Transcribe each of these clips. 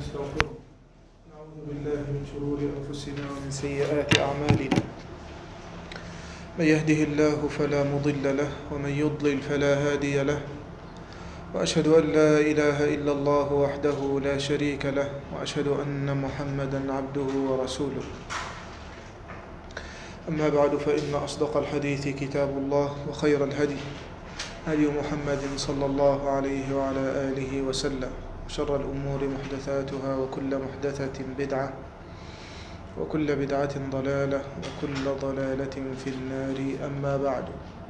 ونستغفره. نعوذ بالله من شرور أنفسنا ومن سيئات أعمالنا. من يهده الله فلا مضل له ومن يضلل فلا هادي له، وأشهد أن لا إله إلا الله وحده لا شريك له، وأشهد أن محمدًا عبده ورسوله. أما بعد، فإن أصدق الحديث كتاب الله، وخير الهدي هدي محمد صلى الله عليه وعلى آله وسلم، وشر الأمور محدثاتها، وكل محدثة بدعة، وكل بدعة ضلالة، وكل ضلالة في النار. أما بعد،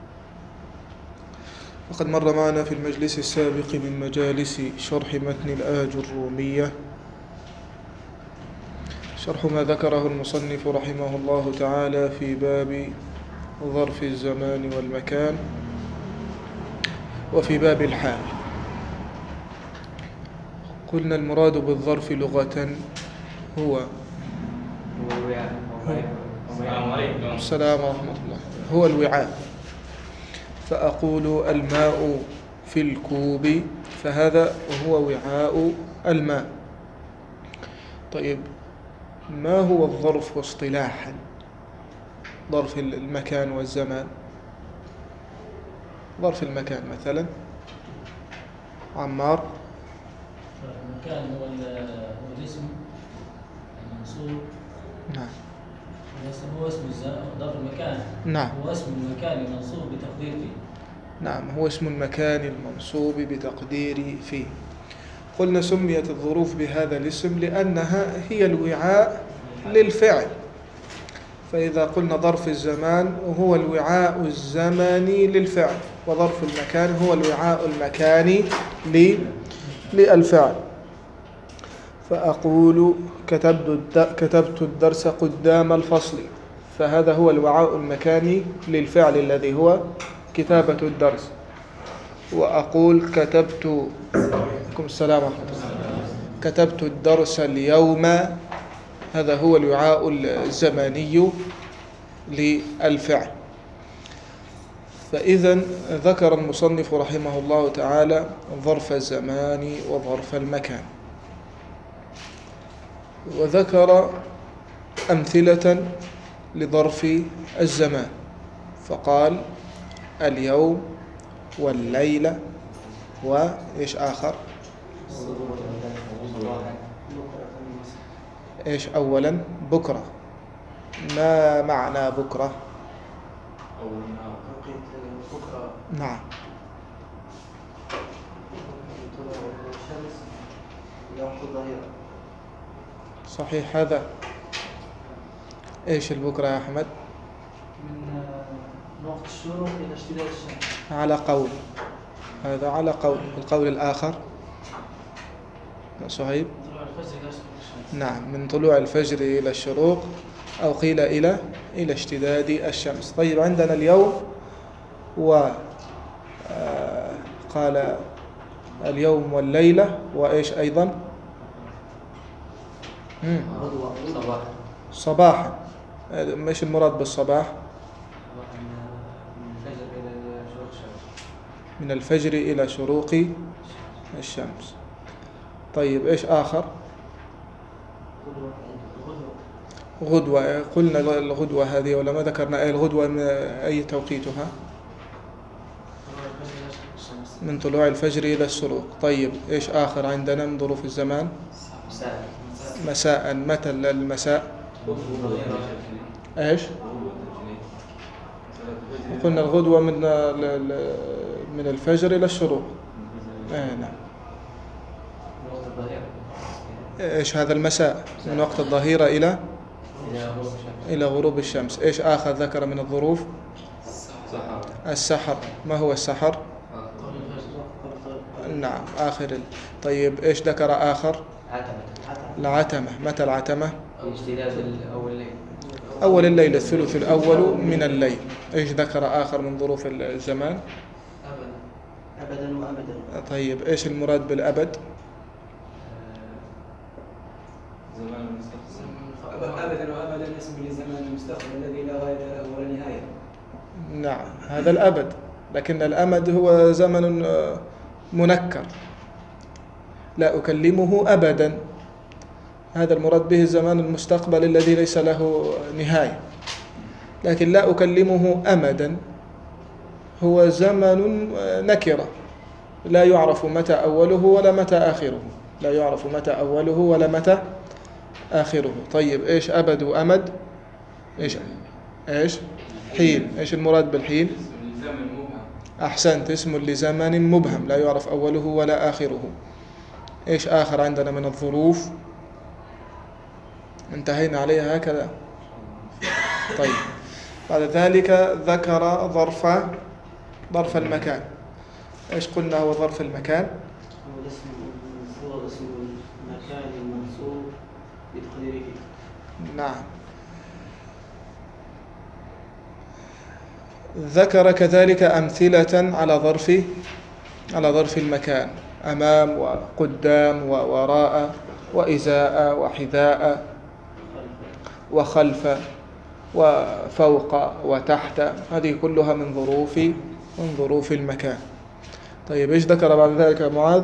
وقد مر معنا في المجلس السابق من مجالس شرح متن الآج الرومية شرح ما ذكره المصنف رحمه الله تعالى في باب ظرف الزمان والمكان، وفي باب الحال. قلنا المراد بالظرف لغة هو السلام ورحمة الله، هو الوعاء. فأقول الماء في الكوب، فهذا هو وعاء الماء. طيب، ما هو الظرف اصطلاحا؟ ظرف المكان والزمان. ظرف المكان مثلا عمار. المكان هو الاسم المنصوب. نعم. هو اسم ظرف المكان. نعم. هو اسم المكان المنصوب بتقدير فيه. نعم، هو اسم المكان المنصوب بتقدير فيه. قلنا سميت الظروف بهذا الاسم لأنها هي الوعاء للفعل. فإذا قلنا ظرف الزمان هو الوعاء الزمني للفعل، وظرف المكان هو الوعاء المكاني للفعل. فأقول كتبت الدرس قدام الفصل، فهذا هو الوعاء المكاني للفعل الذي هو كتابة الدرس. وأقول كتبت الدرس اليوم، هذا هو الوعاء الزمني للفعل. فإذا ذكر المصنف رحمه الله تعالى ظرف الزمان وظرف المكان، وذكر أمثلة لظرف الزمان، فقال اليوم والليلة وإيش آخر؟ إيش أولا؟ بكرة. ما معنى بكرة؟ نعم. صحيح هذا. إيش البكرة يا أحمد؟ من وقت الشروق إلى اشتداد الشمس. على قول، هذا على قول. القول الآخر صهيب؟ نعم، من طلوع الفجر إلى الشروق، أو قيل إلى اشتداد الشمس. طيب، عندنا اليوم، قال اليوم والليلة، وإيش أيضا؟ صباحا. مش المراد بالصباح؟ من الفجر إلى شروق الشمس. طيب، إيش آخر؟ غدوة. قلنا الغدوة هذه، ولا ما ذكرنا أي الغدوة من أي توقيتها؟ من طلوع الفجر إلى الشروق. طيب، إيش آخر عندنا من ظروف الزمان؟ مساء. متى المساء؟ إيش؟ قلنا الغدوة من الفجر إلى الشروق. نعم. إيش هذا المساء؟ من وقت الظهيرة إلى غروب الشمس. إيش آخر ذكر من الظروف؟ السحر. ما هو السحر؟ نعم، آخر. طيب، إيش ذكر آخر؟ العتمة. متى العتمة؟ أول الليل، الثلث الأول من الليل. إيش ذكر آخر من ظروف الزمان؟ أبدا وأبدا. طيب، إيش المراد بالأبد؟ أبدا وأبدا اسم لزمان المستقبل الذي لا غاية له ولا نهاية. نعم، هذا الأبد، لكن الأمد هو زمن منكر. لا أكلمه أبدا، هذا المراد به الزمان المستقبل الذي ليس له نهاية، لكن لا أكلمه أمدا، هو زمن نكرة لا يعرف متى أوله ولا متى آخره، لا يعرف متى أوله ولا متى آخره. طيب إيش أبد وأمد؟ إيش حين؟ إيش المراد بالحين؟ أحسنت، اسم لزمن مبهم لا يعرف أوله ولا آخره. إيش آخر عندنا من الظروف؟ انتهينا عليها هكذا. طيب بعد ذلك ذكر ظرف المكان. إيش قلنا هو ظرف المكان؟ هو اسم المكان المنصوب بتقديره. نعم. ذكر كذلك أمثلة على ظرف المكان: أمام وقدام ووراء وإزاء وحذاء وخلف وفوق وتحت، هذه كلها من ظروف المكان. طيب إيش ذكر بعد ذلك يا معاذ؟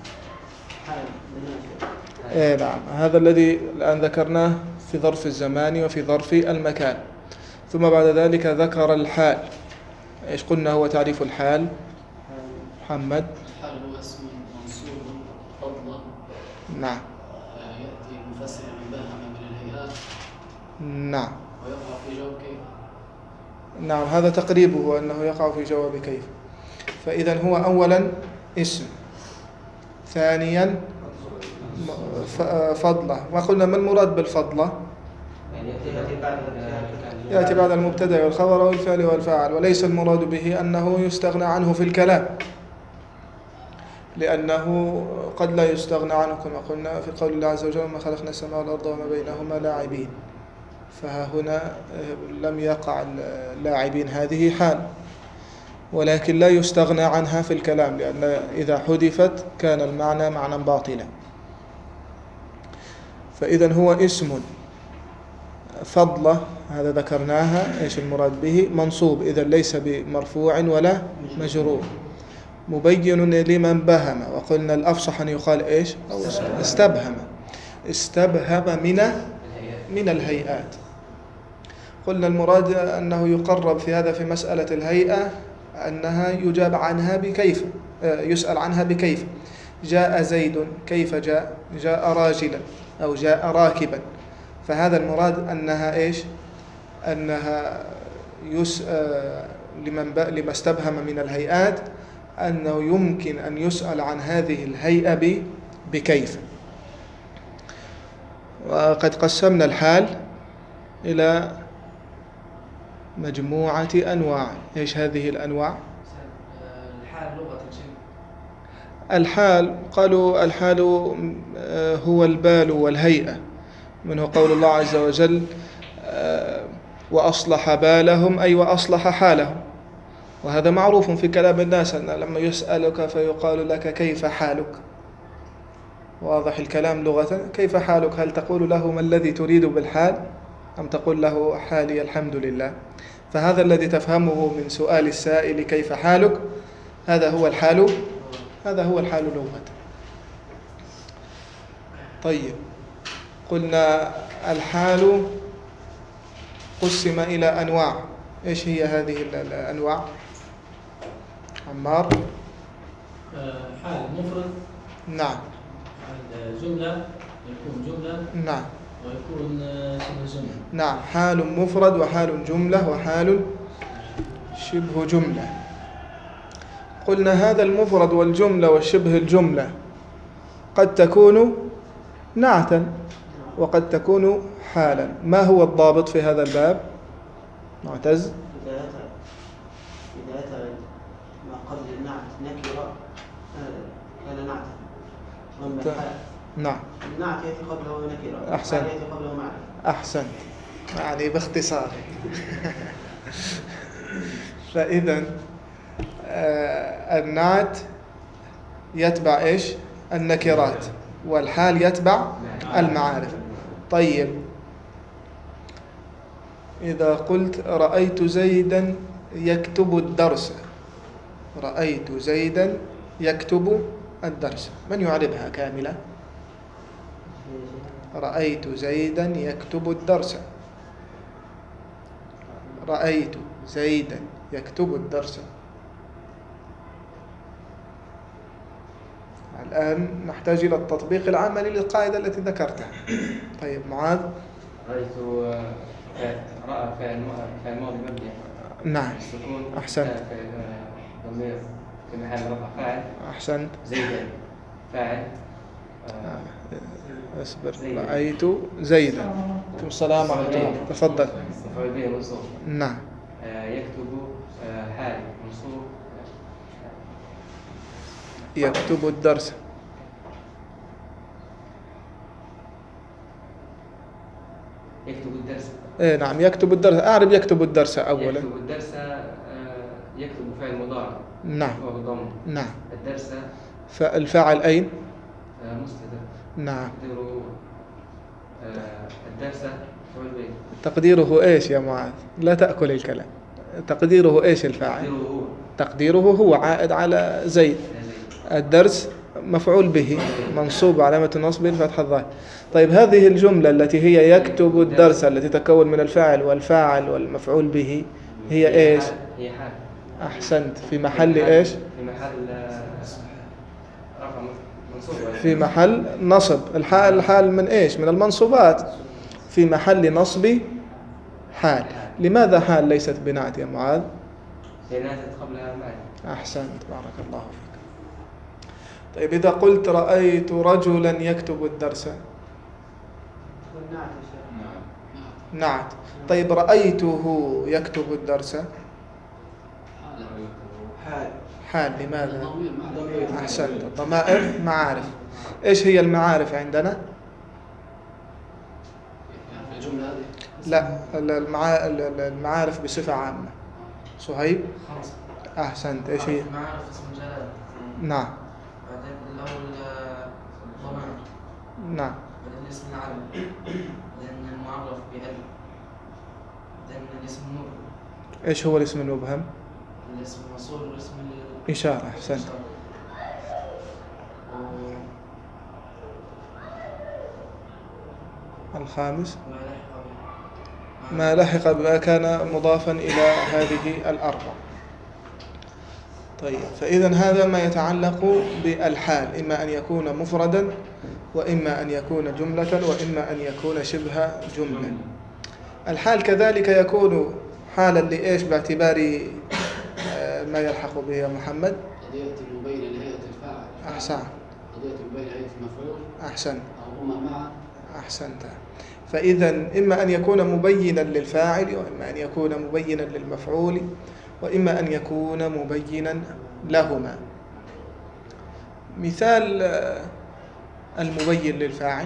نعم، هذا الذي الآن ذكرناه في ظرف الزمان وفي ظرف المكان. ثم بعد ذلك ذكر الحال. إيش قلنا هو تعريف الحال محمد؟ الحال هو اسم منصوب فضلا. نعم. يأتي مفسرا مبهما من الهيئات. نعم. ويقع في جواب كيف. نعم، هذا تقريبه أنه يقع في جواب كيف. فإذا هو أولا اسم، ثانيا فضلة. وقلنا ما المراد بالفضلة؟ يأتي بعد المبتدأ والخبر والفعل والفاعل، وليس المراد به أنه يستغنى عنه في الكلام، لأنه قد لا يستغنى عنه كما قلنا في قول الله عز وجل: ما خلقنا السماء والأرض وما بينهما لاعبين. فهنا لم يقع اللاعبين هذه حال، ولكن لا يستغنى عنها في الكلام، لأن إذا حذفت كان المعنى معنى باطلا. فإذا هو اسم. فضلة هذا ذكرناها، إيش المراد به؟ منصوب، إذا ليس بمرفوع ولا مجرور، مبين لمن بهم. وقلنا الأفصح أن يقال إيش؟ أو استبهم من الهيئات. قلنا المراد أنه يقرب في هذا في مسألة الهيئة أنها يجاب عنها بكيف، يسأل عنها بكيف. جاء زيد، كيف جاء؟ جاء راجلا أو جاء راكبا. فهذا المراد أنها إيش؟ أنها لما استبهم من الهيئات أنه يمكن أن يسأل عن هذه الهيئة بكيف. وقد قسمنا الحال إلى مجموعة أنواع. إيش هذه الأنواع؟ الحال لغة الحال قالوا الحال هو البال والهيئة، منه قول الله عز وجل: وأصلح بالهم، أي وأصلح حالهم. وهذا معروف في كلام الناس، أن لما يسألك فيقال لك: كيف حالك؟ واضح الكلام لغة. كيف حالك؟ هل تقول له ما الذي تريد بالحال، أم تقول له حالي الحمد لله؟ فهذا الذي تفهمه من سؤال السائل كيف حالك، هذا هو الحال لغة. طيب، قلنا الحال قسم إلى أنواع. إيش هي هذه الأنواع؟ عمار؟ حال مفرد. نعم. حال جملة، يكون جملة. نعم. ويكون شبه جملة. نعم، حال مفرد وحال جملة وحال شبه جملة. قلنا هذا المفرد والجملة والشبه الجملة قد تكون نعتا وقد تكون حالا. ما هو الضابط في هذا الباب معتز؟ إذا أتى ما قبل النعت نكرة كان نعتا. وأما الحال نعم، النعت يأتي قبله نكرة، أحسن. الحال يأتي قبله معرفة. أحسن، يعني باختصار. فإذا النعت يتبع إيش؟ النكرات، والحال يتبع المعارف. طيب، إذا قلت رأيت زيدا يكتب الدرس، رأيت زيدا يكتب الدرس، من يعربها كاملة؟ رأيت زيدا يكتب الدرس. رأيت زيدا يكتب الدرس. الآن نحتاج إلى التطبيق العملي للقاعدة التي ذكرتها. طيب معاذ. رأيت رأى فعل ماضي مبني. نعم. السكون. أحسنت. ضمير في محل رفع فاعل. أحسنت. زيدا فاعل. اصبر. رأيت زيدا. السلام عليكم. تفضل. مفعول به منصوب. نعم. يكتب حال منصوب. يكتب الدرس. يكتب الدرس. إيه نعم يكتب الدرس. أعرف يكتب الدرس أولا. يكتب الدرس. يكتب فعل مضارع. نعم. هو بالضم. نعم. الدرس. فالفاعل أين؟ مستتر. نعم. تقديره الدرس مفعول به. تقديره إيش يا معاذ؟ لا تأكل الكلام. تقديره إيش الفاعل؟ تقديره هو عائد على زيد. الدرس مفعول به منصوب علامة نصب فتح الظاهر. طيب هذه الجملة التي هي يكتب الدرس التي تتكون من الفاعل والفاعل والمفعول به هي إيش؟ هي حال. أحسنت. في محل إيش؟ في محل رفع منصوب. في محل نصب. الحال من إيش؟ من المنصوبات. في محل نصب حال. لماذا حال ليست بنعت يا معاذ؟ لأنها قبلها معنى. أحسنت بارك الله فيك. طيب إذا قلت رأيت رجلا يكتب الدرس. نعت. طيب رأيته يكتب الدرس. حال. لماذا؟ أحسنت. الضمائر معارف. إيش هي المعارف عندنا؟ الجملة هذه؟ لا المعارف بصفة عامة. صهيب. خمسة. أحسنت. إيش هي؟ معارف اسم الجلالة. نعم. بعدين الأول ضمير. نعم. بعدين الاسم العلم. بعدين المعرف بأل. بعدين الاسم النور. إيش هو الاسم المبهم؟ الاسم الموصول والاسم إشارة. أحسنت. الخامس ما لحق بما كان مضافا إلى هذه الأربع. طيب فإذا هذا ما يتعلق بالحال، إما أن يكون مفردا وإما أن يكون جملة وإما أن يكون شبه جملة. الحال كذلك يكون حالا لإيش باعتبار ما يلحق به يا محمد؟ قضية مبينة لهيئة الفاعل. أحسن. قضية مبينة لهيئة المفعول. أحسن. أو هما معا. أحسنت. فإذا إما أن يكون مبينا للفاعل وإما أن يكون مبينا للمفعول وإما أن يكون مبينا لهما. مثال المبين للفاعل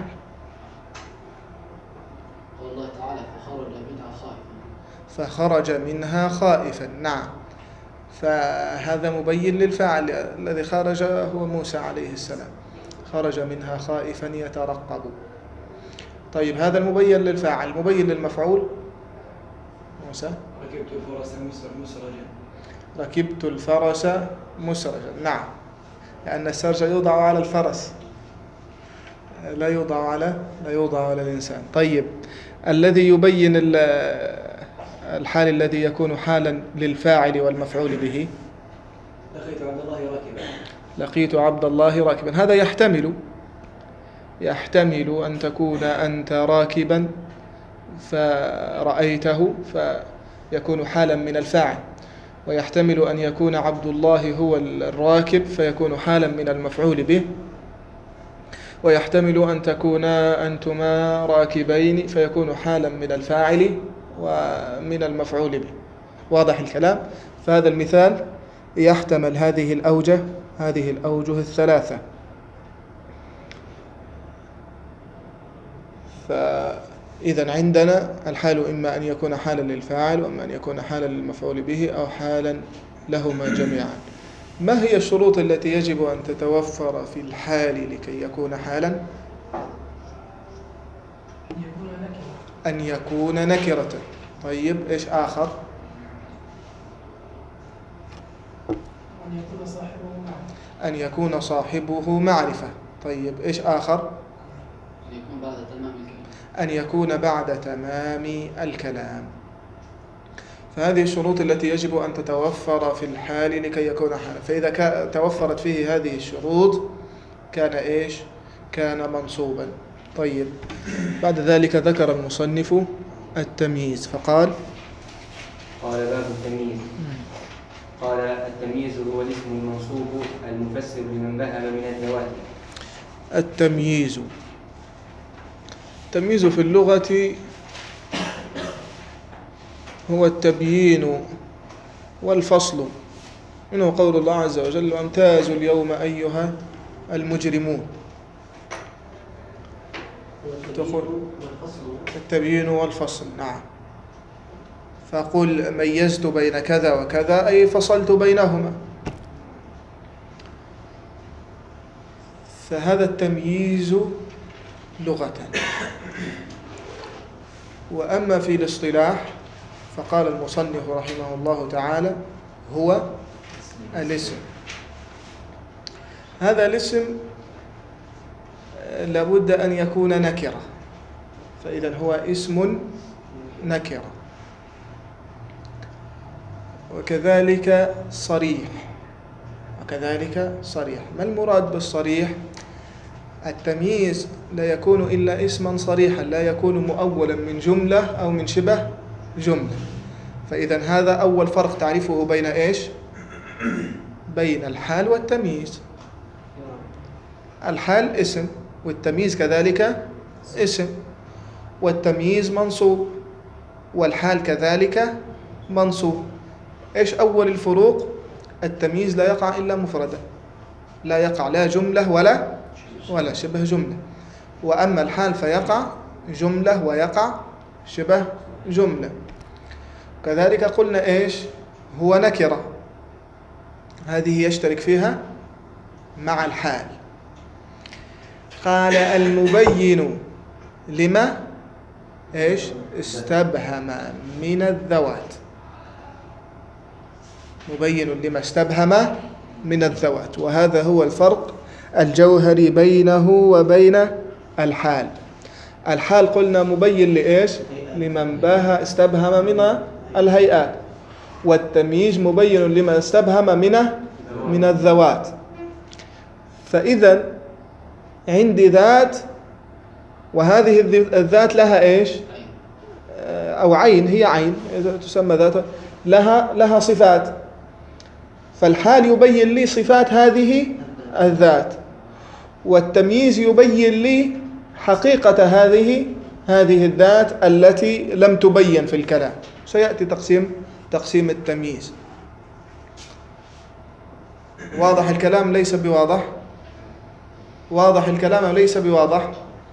قال الله تعالى فخرج منها خائفا. فخرج منها خائفا. نعم. فهذا مبين للفاعل. الذي خرج هو موسى عليه السلام. خرج منها خائفا يترقب. طيب هذا المبين للفاعل. مبين للمفعول موسى. ركبت الفرس مسرجا. ركبت الفرس مسرجا. نعم. لأن السرج يوضع على الفرس لا يوضع على الإنسان. طيب الذي يبين الحال الذي يكون حالا للفاعل والمفعول به. لقيت عبد الله راكبا. لقيت عبد الله راكبا. هذا يحتمل أن تكون أنت راكبا فرأيته فيكون حالا من الفاعل، ويحتمل أن يكون عبد الله هو الراكب فيكون حالا من المفعول به، ويحتمل أن تكون أنتما راكبين فيكون حالا من الفاعل ومن المفعول به. واضح الكلام؟ فهذا المثال يحتمل هذه الأوجه الثلاثة. فإذا عندنا الحال إما أن يكون حالا للفاعل وإما أن يكون حالا للمفعول به أو حالا لهما جميعا. ما هي الشروط التي يجب أن تتوفر في الحال لكي يكون حالا؟ أن يكون نكرة. طيب إيش آخر؟ أن يكون صاحبه معرفة. طيب إيش آخر؟ يكون بعد تمام الكلام. أن يكون بعد تمام الكلام. فهذه الشروط التي يجب أن تتوفر في الحال لكي يكون حالا. فإذا توفرت فيه هذه الشروط كان إيش؟ كان منصوبا. طيب، بعد ذلك ذكر المصنف التمييز فقال: قال باب التمييز. قال: التمييز هو الاسم المنصوب المفسر لمن بهم من الذوات. التمييز في اللغة هو التبيين والفصل، منه قول الله عز وجل: وامتازوا اليوم أيها المجرمون. التبيين والفصل، نعم. فقل ميزت بين كذا وكذا أي فصلت بينهما. فهذا التمييز لغة. وأما في الاصطلاح فقال المصنف رحمه الله تعالى: هو الاسم. هذا الاسم لابد أن يكون نكرة، فإذا هو اسم نكرة. وكذلك صريح. ما المراد بالصريح؟ التمييز لا يكون إلا اسما صريحا، لا يكون مؤولا من جملة أو من شبه جملة. فإذا هذا أول فرق تعرفه بين إيش؟ بين الحال والتمييز. الحال اسم، والتمييز كذلك اسم، والتمييز منصوب، والحال كذلك منصوب. إيش أول الفروق؟ التمييز لا يقع إلا مفردا، لا يقع لا جملة ولا شبه جملة. وأما الحال فيقع جملة ويقع شبه جملة. كذلك قلنا إيش؟ هو نكرة، هذه يشترك فيها مع الحال. قال: المبين لما إيش؟ استبهم من الذوات. مبين لما استبهم من الذوات. وهذا هو الفرق الجوهري بينه وبين الحال. الحال قلنا مبين لإيش؟ لمن استبهم من الهيئات. والتمييز مبين لما استبهم من الذوات. فإذا عندي ذات، وهذه الذات لها إيش؟ أو عين، هي عين تسمى ذات، لها صفات. فالحال يبين لي صفات هذه الذات، والتمييز يبين لي حقيقة هذه الذات التي لم تبين في الكلام. سيأتي تقسيم التمييز. واضح الكلام ليس بواضح؟ واضح الكلام ليس بواضح؟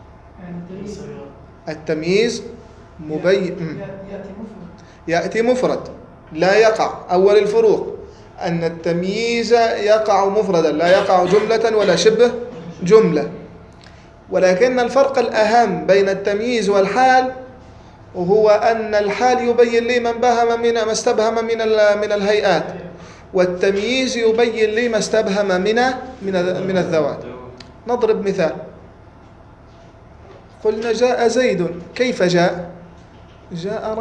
التمييز مبين يأتي مفرد لا يقع. أول الفروق أن التمييز يقع مفردا لا يقع جملة ولا شبه جملة. ولكن الفرق الأهم بين التمييز والحال وهو أن الحال يبين لي ما استبهم من الهيئات، والتمييز يبين لي ما استبهم من الذوات. نضرب مثال. قلنا: جاء زيد. كيف جاء؟ جاء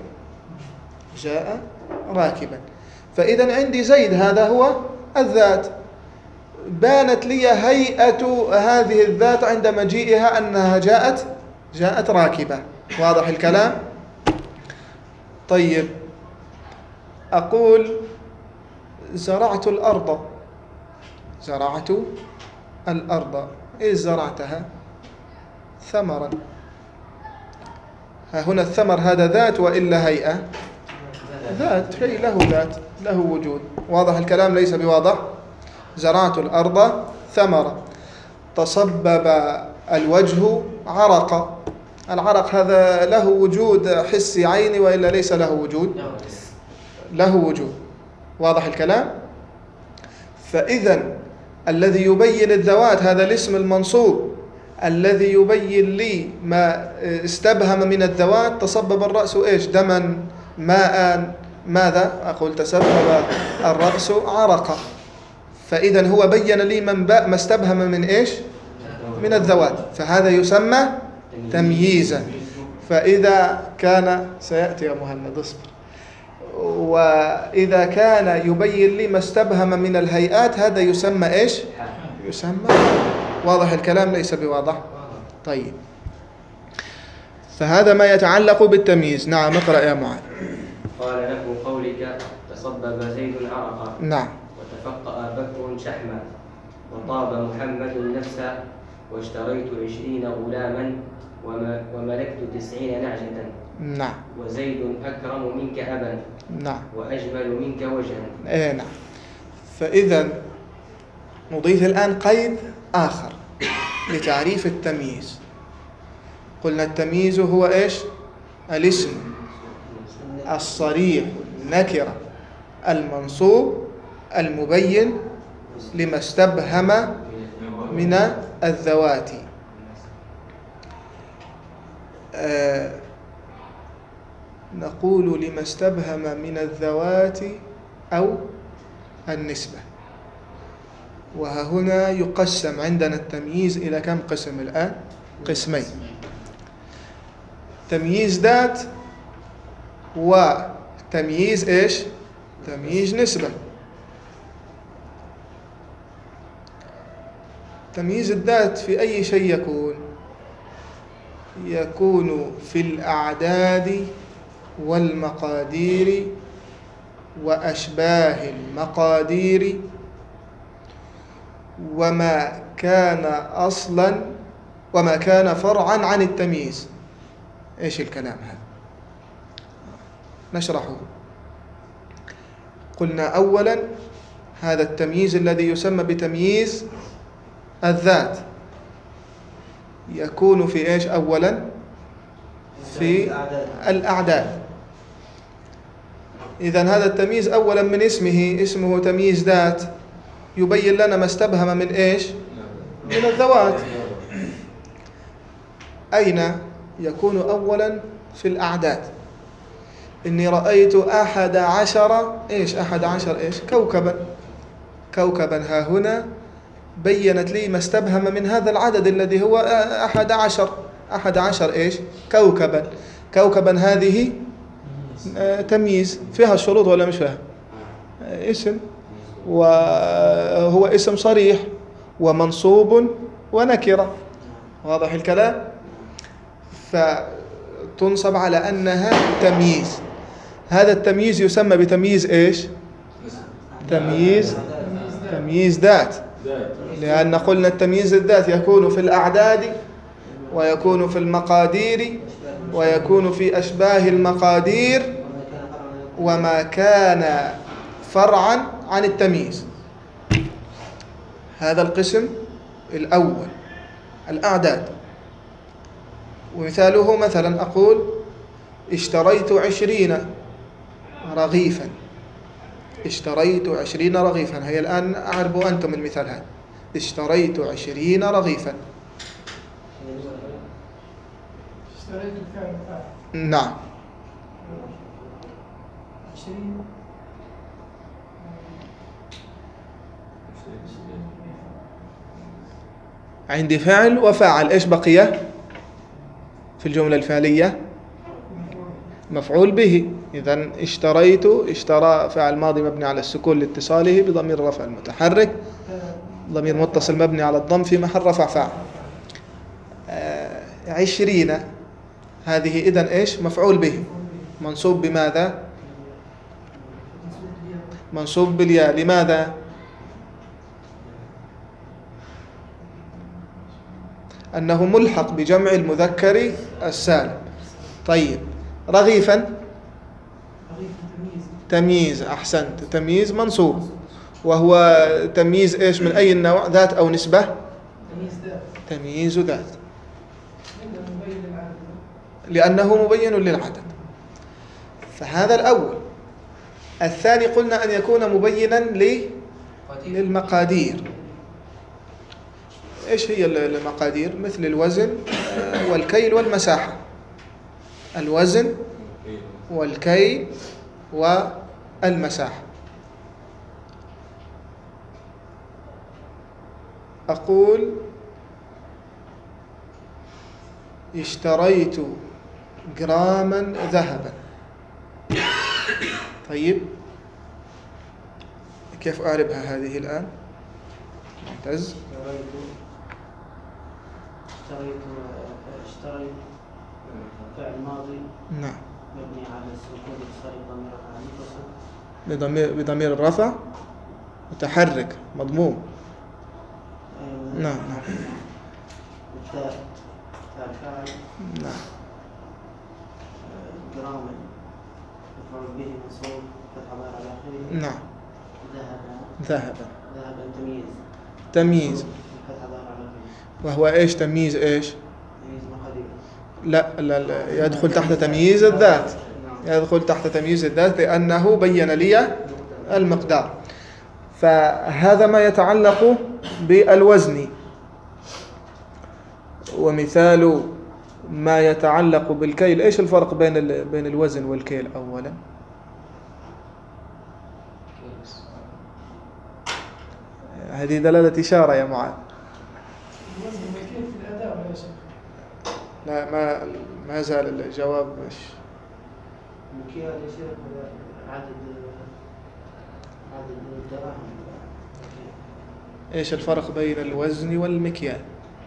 راكبا. فإذا عندي زيد، هذا هو الذات. بانت لي هيئة هذه الذات عند مجيئها أنها جاءت راكبة. واضح الكلام؟ طيب، أقول: زرعت الأرض. إيش زرعتها؟ ثمرا. ها هنا الثمر هذا ذات وإلا هيئة؟ ذات، شيء له وجود. واضح الكلام ليس بواضح؟ زرعت الأرض ثمرا. تصبب الوجه عرقا. العرق هذا له وجود حسي عيني وإلا ليس له وجود؟ له وجود. واضح الكلام؟ فإذا الذي يبين الذوات هذا الاسم المنصوب الذي يبين لي ما استبهم من الذوات. تصبب الرأس إيش؟ دما، ماء، ماذا؟ أقول تسبب الرأس عرقا. فإذا هو بين لي ما استبهم من إيش؟ من الذوات، فهذا يسمى تمييزا. فإذا كان سيأتي يا مهند اصبر، وإذا كان يبين لي ما استبهم من الهيئات هذا يسمى إيش؟ يسمى. واضح الكلام ليس بواضح؟ طيب، فهذا ما يتعلق بالتمييز. نعم اقرأ يا معاذ. قال نحو قولك تصبب زيد عرقا نعم. وتفقأ بكر شحما وطاب محمد نفسا واشتريت 20 غلاما وملكت 90 نعجة. نعم. وزيد أكرم منك أبا. نعم. وأجمل منك وجها. نعم. فإذا نضيف الآن قيد آخر لتعريف التمييز. قلنا التمييز هو إيش؟ الاسم الصريح النكرة المنصوب المبين لما استبهم من الذوات. نقول لما استبهم من الذوات أو النسبة. وها هنا يقسم عندنا التمييز إلى كم قسم الآن؟ قسمين: تمييز ذات وتمييز إيش؟ تمييز نسبة. تمييز الذات في أي شيء يكون؟ يكون في الأعداد والمقادير وأشباه المقادير وما كان أصلا وما كان فرعا عن التمييز. إيش الكلام هذا؟ نشرحه. قلنا أولا هذا التمييز الذي يسمى بتمييز الذات يكون في إيش أولا؟ في الأعداد. إذن هذا التمييز أولا من اسمه تمييز ذات، يبين لنا ما استبهم من إيش؟ من الذوات. أين يكون أولا؟ في الأعداد. إني رأيت 11 إيش؟ 11 إيش؟ كوكبا. ها هنا بينت لي ما استبهم من هذا العدد الذي هو 11 إيش؟ كوكبا. هذه تمييز فيها الشروط ولا مش فيها؟ اسم، وهو اسم صريح ومنصوب ونكرة. واضح الكلام؟ فتنصب على أنها تمييز. هذا التمييز يسمى بتمييز إيش؟ تمييز ذات، لأن قلنا التمييز الذات يكون في الأعداد ويكون في المقادير ويكون في أشباه المقادير وما كان فرعا عن التمييز. هذا القسم الأول الأعداد. ومثاله مثلا أقول اشتريت 20 رغيفا. اشتريت 20 رغيفا. هيا الآن أعرفوا أنتم المثال هذا. اشتريت 20 رغيفا. اشتريت فعل. نعم. 20 عندي فعل وفاعل. إيش بقي في الجملة الفعلية؟ مفعول به. إذن اشتريت، اشترى فعل ماضي مبني على السكون لاتصاله بضمير الرفع المتحرك، ضمير متصل مبني على الضم في محل رفع فاعل. 20 هذه إذن إيش؟ مفعول به، منصوب بماذا؟ منصوب بالياء. لماذا؟ أنه ملحق بجمع المذكر السالم. طيب، رغيفا تمييز. أحسنت، تمييز منصوب. وهو تمييز إيش؟ من أي النوع؟ ذات أو نسبة؟ تمييز ذات، لأنه مبين للعدد. فهذا الأول. الثاني قلنا أن يكون مبينا للمقادير. إيش هي المقادير؟ مثل الوزن والكيل والمساحة. الوزن والكيل والمساحة. أقول اشتريت جراما ذهبا. طيب كيف أعربها هذه الآن؟ معتز. اشتريت فعل ماضي نعم. مبني على السكون اتصال ضمير متصل بضمير الرفع متحرك مضموم. أيوة. نعم. التاء فاعل. نعم. جراما مفعول به منصوب فتح ضمير على آخره. نعم. ذهبا تمييز. فتح ضمير على آخره. وهو إيش تمييز إيش؟ تمييز مقادير. لا يدخل تحت تمييز الذات. يدخل تحت تمييز الذات لأنه بين لي المقدار. فهذا ما يتعلق بالوزن. ومثال ما يتعلق بالكيل، إيش الفرق بين الوزن والكيل أولا؟ هذه دلالة إشارة يا معاذ. الوزن والكيل في الأداء ولا شيء؟ لا ما زال الجواب مش. المكيال يا شيخ عدد الدراهم. إيش الفرق بين الوزن والمكيال؟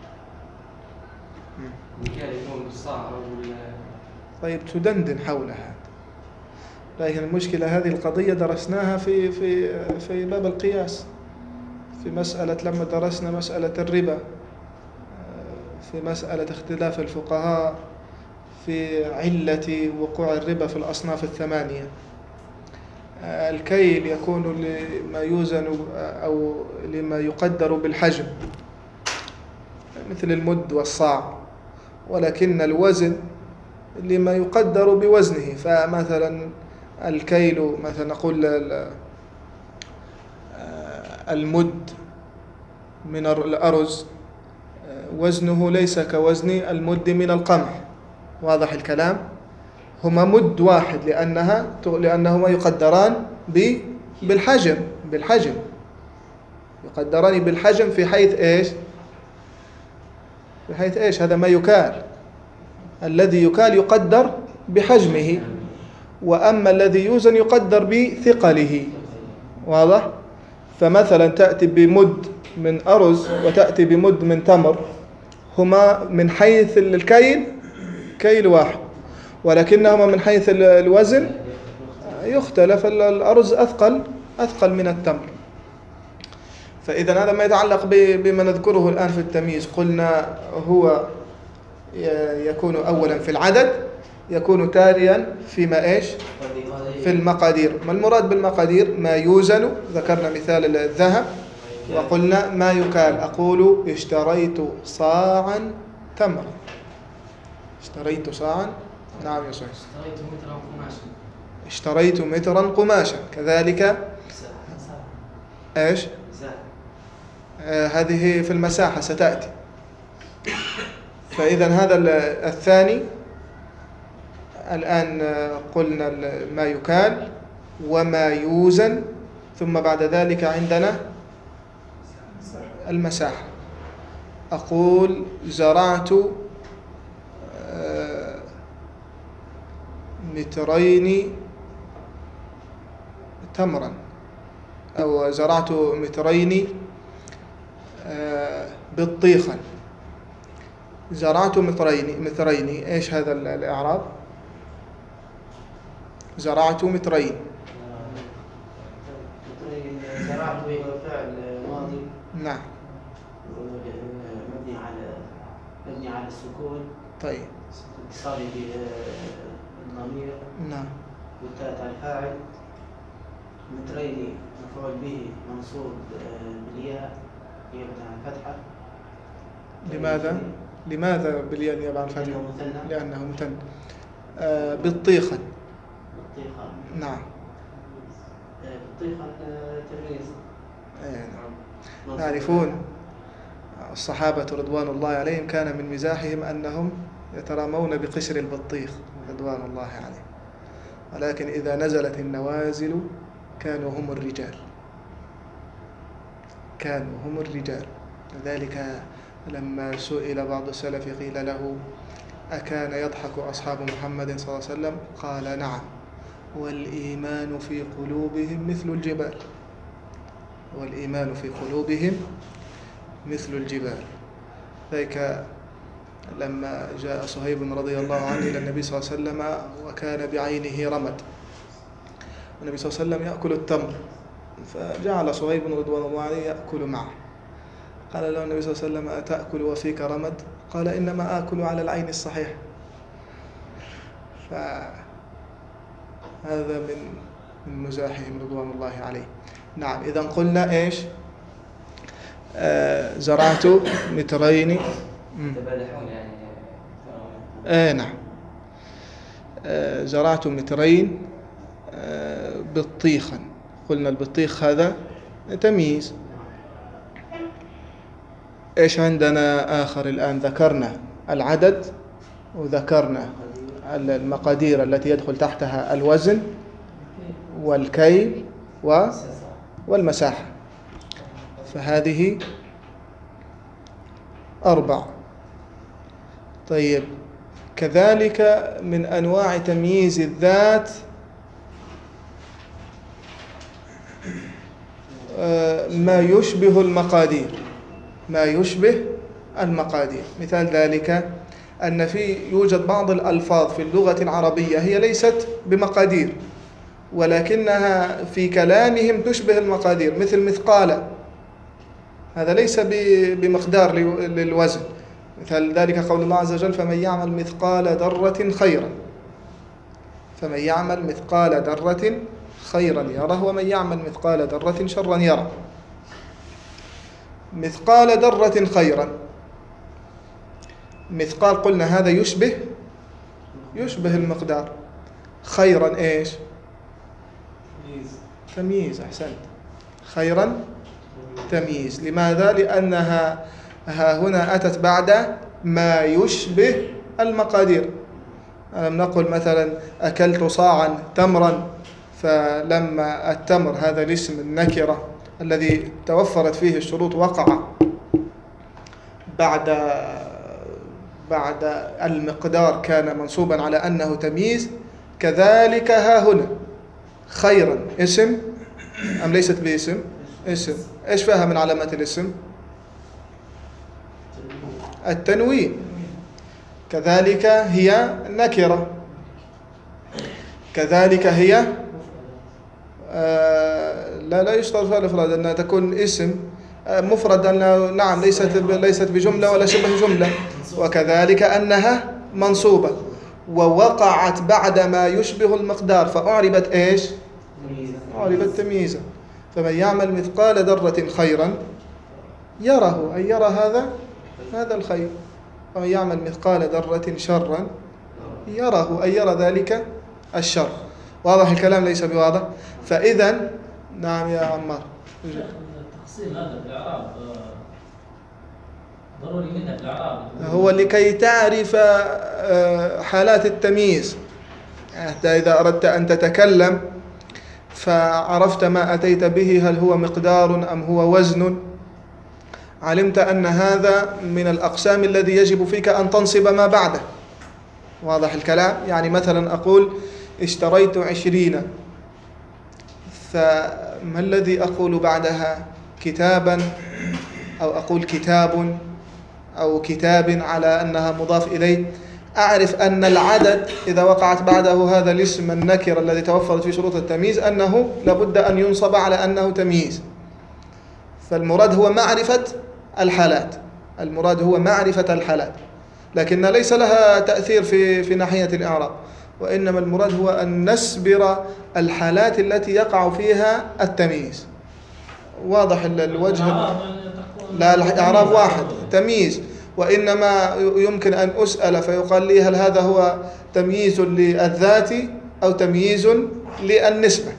المكيال يكون بالصاع أو طيب تدندن حولها. لكن المشكلة هذه القضية درسناها في باب القياس، في مسألة لما درسنا مسألة الربا، في مسألة اختلاف الفقهاء في علة وقوع الربا في الأصناف الثمانية. الكيل يكون لما يوزن أو لما يقدر بالحجم مثل المد والصاع، ولكن الوزن لما يقدر بوزنه. فمثلا الكيل مثلا نقول المد من الأرز وزنه ليس كوزن المد من القمح. واضح الكلام؟ هما مد واحد لأنهما يقدران بالحجم يقدران بالحجم في حيث إيش؟ هذا ما يكال. الذي يكال يقدر بحجمه، وأما الذي يوزن يقدر بثقله. واضح؟ فمثلا تأتي بمد من أرز وتأتي بمد من تمر، هما من حيث الكيل كيل واحد، ولكنهما من حيث الوزن يختلف. الأرز أثقل من التمر. فإذا هذا ما يتعلق بما نذكره الآن في التمييز. قلنا هو يكون أولا في العدد، يكون تاليا فيما إيش؟ في المقادير. ما المراد بالمقادير؟ ما يوزن. ذكرنا مثال الذهب، وقلنا ما يكال. أقول اشتريت صاعا تمرا. اشتريت صاعا. نعم يا سعيد. اشتريت مترا قماشا. كذلك ايش؟ هذه في المساحة ستأتي. فإذا هذا الثاني. الآن قلنا ما يكال وما يوزن، ثم بعد ذلك عندنا المساحة. أقول زرعت مترين تمرا، أو زرعت مترين بطيخا. زرعت مترين إيش هذا الإعراب؟ زرعت مترين. زرعت فعل ماضي. نعم. مبني على السكون. طيب. اتصالي بالضمير. نعم. والتاء الفاعل. مترين مفعول به منصوب بالياء يبنى على الفتحة. لماذا بالياء يبنى على الفتحة؟ لأنه مثنى. بطيخا. نعم. بطيخا تمييز. تعرفون الصحابة رضوان الله عليهم كان من مزاحهم أنهم يترامون بقشر البطيخ رضوان الله عليهم، ولكن إذا نزلت النوازل كانوا هم الرجال. لذلك لما سئل بعض السلف قيل له أكان يضحك أصحاب محمد صلى الله عليه وسلم؟ قال نعم، والإيمان في قلوبهم مثل الجبال، والإيمان في قلوبهم مثل الجبال. ذلك لما جاء صهيب رضي الله عنه إلى النبي صلى الله عليه وسلم وكان بعينه رمد، والنبي صلى الله عليه وسلم يأكل التمر، فجعل صهيب رضوان الله عليه يأكل معه. قال له النبي صلى الله عليه وسلم: أتأكل وفيك رمد؟ قال: إنما آكل على العين الصحيح. فهذا من مزاحهم رضوان الله عليه. نعم، إذا قلنا إيش؟ زرعت مترين. يتبادحون يعني. نعم، زرعت مترين بطيخا. قلنا البطيخ هذا تمييز. إيش عندنا آخر الآن؟ ذكرنا العدد وذكرنا المقادير التي يدخل تحتها الوزن والكيل والمساحة، فهذه 4. طيب، كذلك من أنواع تمييز الذات ما يشبه المقادير، ما يشبه المقادير. مثال ذلك أن يوجد بعض الألفاظ في اللغة العربية هي ليست بمقادير، ولكنها في كلامهم تشبه المقادير، مثل مثقالة، هذا ليس بمقدار للوزن. مثال ذلك قول الله عز وجل: فمن يعمل مثقال ذرة خيرا، فمن يعمل مثقال ذرة خيرا يره، ومن يعمل مثقال ذرة شرا يره. مثقال ذرة خيرا، مثقال قلنا هذا يشبه المقدار. خيرا إيش؟ تمييز. أحسنت، خيرا تمييز. لماذا؟ لأنها هنا أتت بعد ما يشبه المقادير. ألم نقل مثلا أكلت صاعا تمرا، فلما التمر هذا الاسم النكرة الذي توفرت فيه الشروط وقع بعد المقدار كان منصوبا على أنه تمييز. كذلك ها هنا خيرا اسم أم ليست باسم؟ اسم. إيش فيها من علامات الاسم؟ التنوين. كذلك هي نكرة، كذلك هي لا يشترط فيها الإفراد أنها تكون اسم مفرد، أنه نعم ليست بجملة ولا شبه جملة. وكذلك أنها منصوبة ووقعت بعد ما يشبه المقدار، فأعربت إيش؟ أعربت تمييزا. فمن يعمل مثقال ذرة خيرا يره، أي يرى هذا الخير. ومن يعمل مثقال ذرة شرا يره، أي يرى ذلك الشر. واضح الكلام ليس بواضح؟ فإذا نعم يا عمار. التقسيم هذا في الإعراب ضروري منها في الإعراب، هو لكي تعرف حالات التمييز. حتى إذا أردت أن تتكلم فعرفت ما أتيت به، هل هو مقدار أم هو وزن، علمت أن هذا من الأقسام الذي يجب فيك أن تنصب ما بعده. واضح الكلام؟ يعني مثلا أقول اشتريت 20، فما الذي أقول بعدها؟ كتابا، أو أقول كتاب، أو كتاب على أنها مضاف إليه. أعرف أن العدد إذا وقعت بعده هذا الاسم النكر الذي توفرت في شروط التمييز أنه لابد أن ينصب على أنه تمييز. فالمراد هو معرفة الحالات، المراد هو معرفة الحالات، لكن ليس لها تأثير في ناحية الإعراب، وإنما المراد هو أن نسبر الحالات التي يقع فيها التمييز. واضح الوجه؟ لا، الإعراب واحد تمييز، وإنما يمكن أن أسأل فيقال لي هل هذا هو تمييز للذات أو تمييز للنسبة.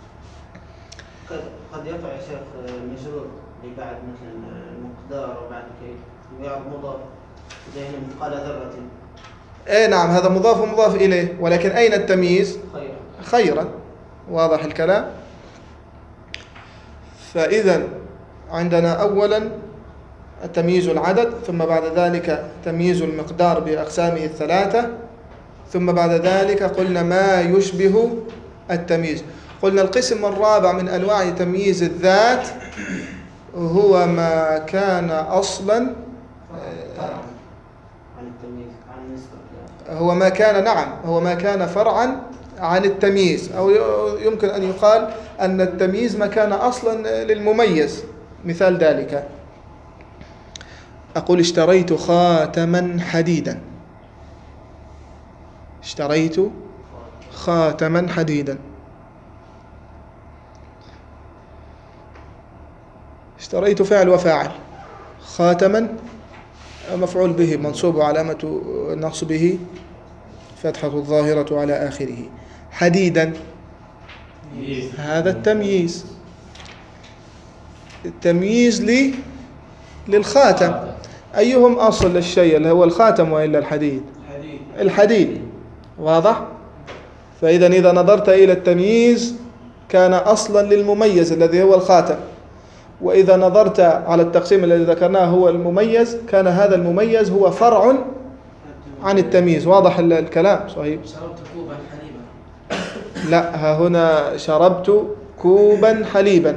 قد يقع يا شيخ مجرور بعد مثل المقدار وبعد كيف ويعرض مضاف زي مثقال ذرة. نعم، هذا مضاف ومضاف إليه، ولكن أين التمييز؟ خيرا. واضح الكلام؟ فإذا عندنا أولا تمييز العدد، ثم بعد ذلك تمييز المقدار بأقسامه الثلاثة، ثم بعد ذلك قلنا ما يشبه التمييز. قلنا القسم الرابع من أنواع تمييز الذات هو ما كان أصلا عن التمييز، عن النسبة. هو ما كان هو ما كان فرعا عن التمييز، أو يمكن أن يقال أن التمييز ما كان أصلا للمميز. مثال ذلك أقول اشتريت خاتما حديدا. اشتريت خاتما حديدا. اشتريت فعل وفاعل، خاتما مفعول به منصوب وعلامة نصبه فتحة الظاهرة على آخره. حديدا هذا التمييز، التمييز للخاتم. أيهم أصل للشيء اللي هو الخاتم وإلا الحديد؟ الحديد. واضح؟ فإذا إذا نظرت إلى التمييز كان أصلا للمميز الذي هو الخاتم، وإذا نظرت على التقسيم الذي ذكرناه هو المميز كان هذا المميز هو فرع عن التمييز. واضح الكلام؟ صحيح. شربت كوبا حليبا. لا، ها هنا شربت كوبا حليبا.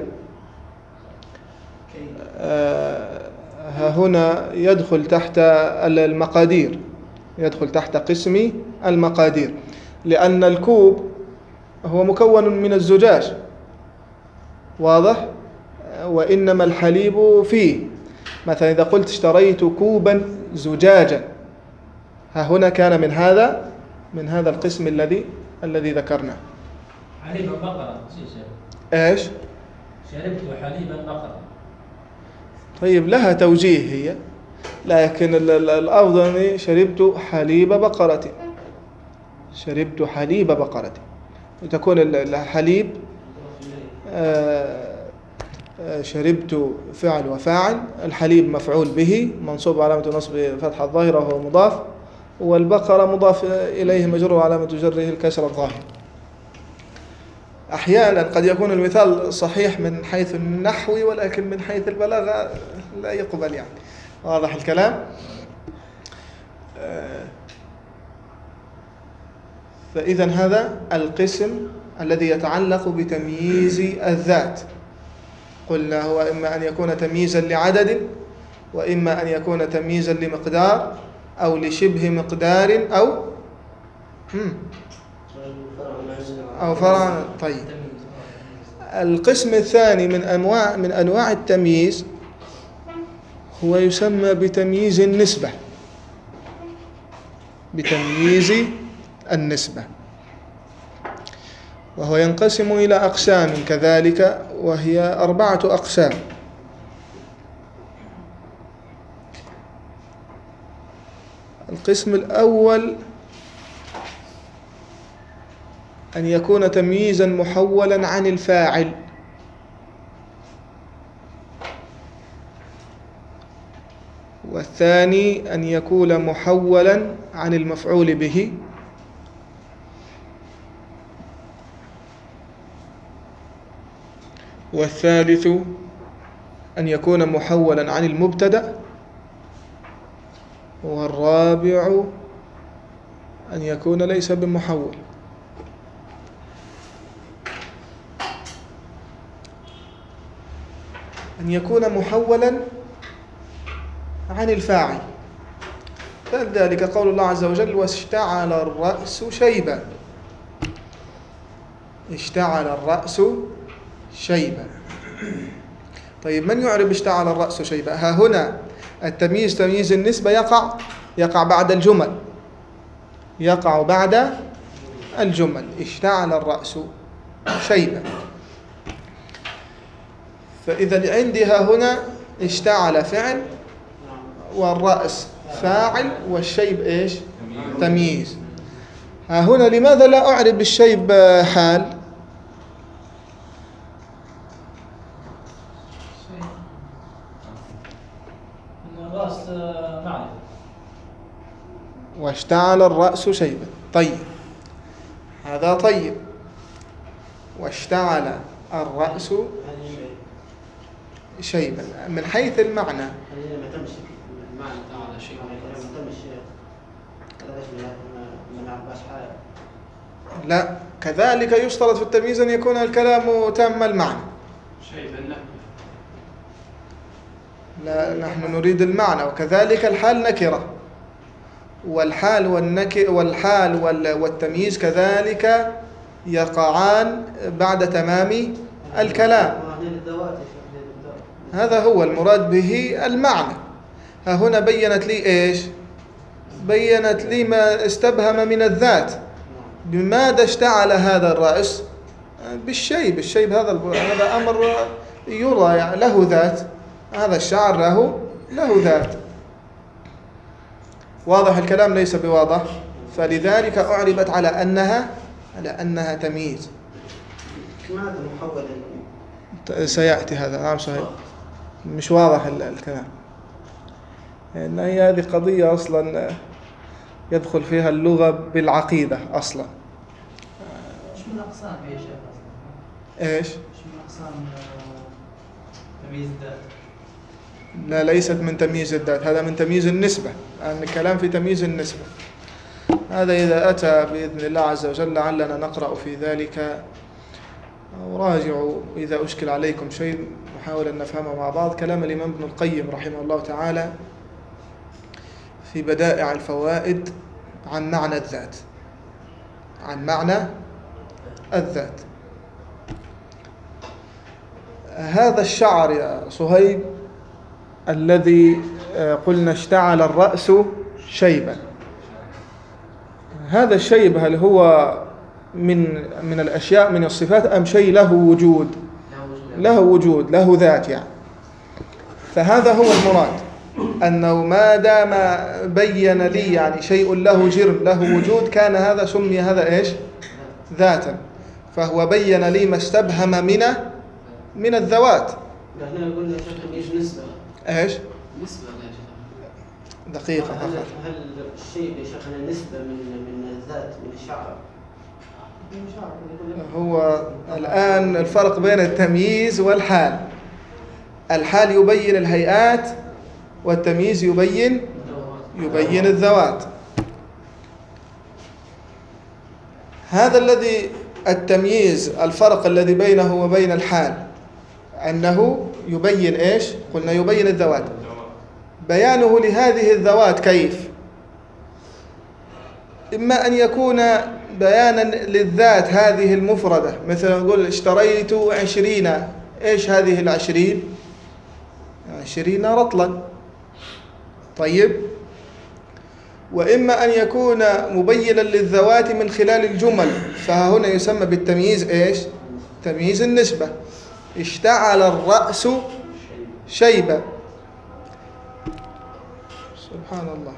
ها هنا يدخل تحت المقادير، يدخل تحت قسم المقادير، لأن الكوب هو مكون من الزجاج. واضح؟ وإنما الحليب فيه. مثلا إذا قلت اشتريت كوبا زجاجا، ها هنا كان من هذا القسم الذي ذكرناه. حليبا بقرة. ايش؟ شربت حليبا بقرة. طيب لها توجيه هي، لكن الأفضل أني شربت حليب بقرة. شربت حليب بقرة، وتكون الحليب شربت فعل وفاعل، الحليب مفعول به منصوب علامة نصب فتحة الظاهرة وهو مضاف، والبقرة مضاف إليه مجرور علامة جره الكسر الظاهر. أحيانا قد يكون المثال صحيح من حيث النحو، ولكن من حيث البلاغة لا يقبل يعني. واضح الكلام؟ فإذا هذا القسم الذي يتعلق بتمييز الذات. قلنا هو إما أن يكون تمييزا لعدد، وإما أن يكون تمييزا لمقدار أو لشبه مقدار أو فرع. طيب، القسم الثاني من أنواع التمييز هو يسمى بتمييز النسبة. بتمييز النسبة، وهو ينقسم إلى أقسام كذلك، وهي 4 أقسام. القسم الأول أن يكون تمييزا محولا عن الفاعل، والثاني أن يكون محولا عن المفعول به، والثالث أن يكون محولا عن المبتدأ، والرابع أن يكون ليس بمحول. أن يكون محولا عن الفاعل، فذلك قول الله عز وجل: واشتعل الرأس شيبا. اشتعل الرأس شيبا. طيب، من يعرب اشتعل الرأس شيبا؟ ها هنا التمييز تمييز النسبة يقع بعد الجمل، يقع بعد الجمل. اشتعل الرأس شيبا. فإذا عندي ها هنا اشتعل فعل، والرأس فاعل، والشيب ايش؟ تمييز. ها هنا لماذا لا أعرب الشيب حال؟ الرأس معرفة. واشتعل الرأس شيبا. طيب، هذا طيب. واشتعل الرأس شيبا من حيث المعنى. تمش المعنى على شيء ما تمش هذا ليش ما نعرفش حاجة. لا، كذلك يشترط في التمييز أن يكون الكلام تام المعنى. شيء بالله. لا، نحن نريد المعنى. وكذلك الحال نكرة، والحال والتمييز كذلك يقعان بعد تمام الكلام. هذا هو المراد به المعنى. ها هنا بينت لي إيش؟ بينت لي ما استبهم من الذات. بماذا اشتعل هذا الرأس؟ بالشيب. هذا أمر يرى، يعني له ذات. هذا الشعر له ذات. واضح الكلام؟ ليس بواضح. فلذلك أعربت على أنها تمييز. ماذا محول؟ سيأتي هذا. نعم صحيح. مش واضح الكلام. إن هي هذه قضية أصلا يدخل فيها اللغة بالعقيدة أصلا. مش من أقسام يا شيخ أصلا. إيش؟ مش من أقسام تمييز الذات. لا، ليست من تمييز الذات، هذا من تمييز النسبة. يعني الكلام في تمييز النسبة. هذا إذا أتى بإذن الله عز وجل لعلنا نقرأ في ذلك. وراجعوا إذا أشكل عليكم شيء نحاول أن نفهمه مع بعض. كلام الإمام ابن القيم رحمه الله تعالى في بدائع الفوائد عن معنى الذات. عن معنى الذات. هذا الشعر يا صهيب الذي قلنا اشتعل الرأس شيبا، هذا الشيب هل هو من الأشياء، من الصفات، أم شيء له وجود؟ له وجود، له ذات يعني. فهذا هو المراد، أنه ما دام بين لي يعني شيء له جرم له وجود، كان هذا سمي هذا إيش؟ ذاتا. فهو بين لي ما استبهم من الذوات. احنا قلنا شيخ نسبة. إيش؟ نسبة يا شيخ. دقيقة فقط. هل الشيء يا شيخنا نسبة من الذات من الشعر؟ هو الآن الفرق بين التمييز والحال. الحال يبين الهيئات، والتمييز يبين الذوات. هذا الذي التمييز، الفرق الذي بينه وبين الحال أنه يبين إيش؟ قلنا يبين الذوات. بيانه لهذه الذوات كيف؟ إما أن يكون بيانا للذات هذه المفردة، مثلا نقول اشتريت 20. إيش هذه 20 رطلا. طيب. وإما أن يكون مبينا للذوات من خلال الجمل، فهنا يسمى بالتمييز إيش؟ تمييز النسبة. اشتعل الرأس شيبا. سبحان الله.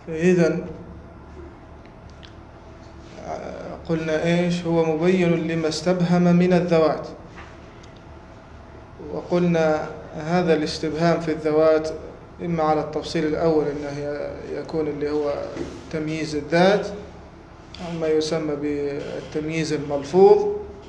فإذا قلنا إيش هو مبين لما استبهم من الذوات، وقلنا هذا الاستبهام في الذوات إما على التفصيل الأول أنه يكون اللي هو تمييز الذات، أو ما يسمى بالتمييز الملفوظ،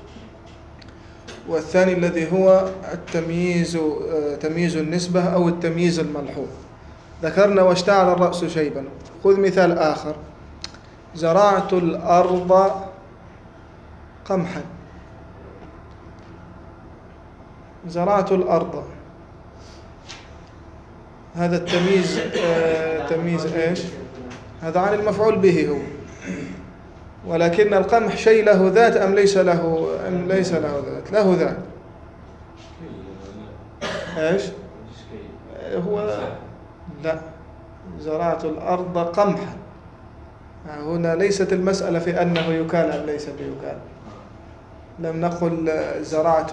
والثاني الذي هو تمييز النسبة أو التمييز الملحوظ. ذكرنا واشتعل الرأس شيبا. خذ مثال آخر: زرعت الأرض قمحا. زرعت الأرض، هذا التمييز تمييز إيش؟ هذا عن المفعول به هو، ولكن القمح شيء له ذات أم ليس له ذات؟ له ذات. إيش؟ هو لا، زرعت الأرض قمحا. هنا ليست المسألة في أنه يكال أم ليس بيكال. لم نقل زرعت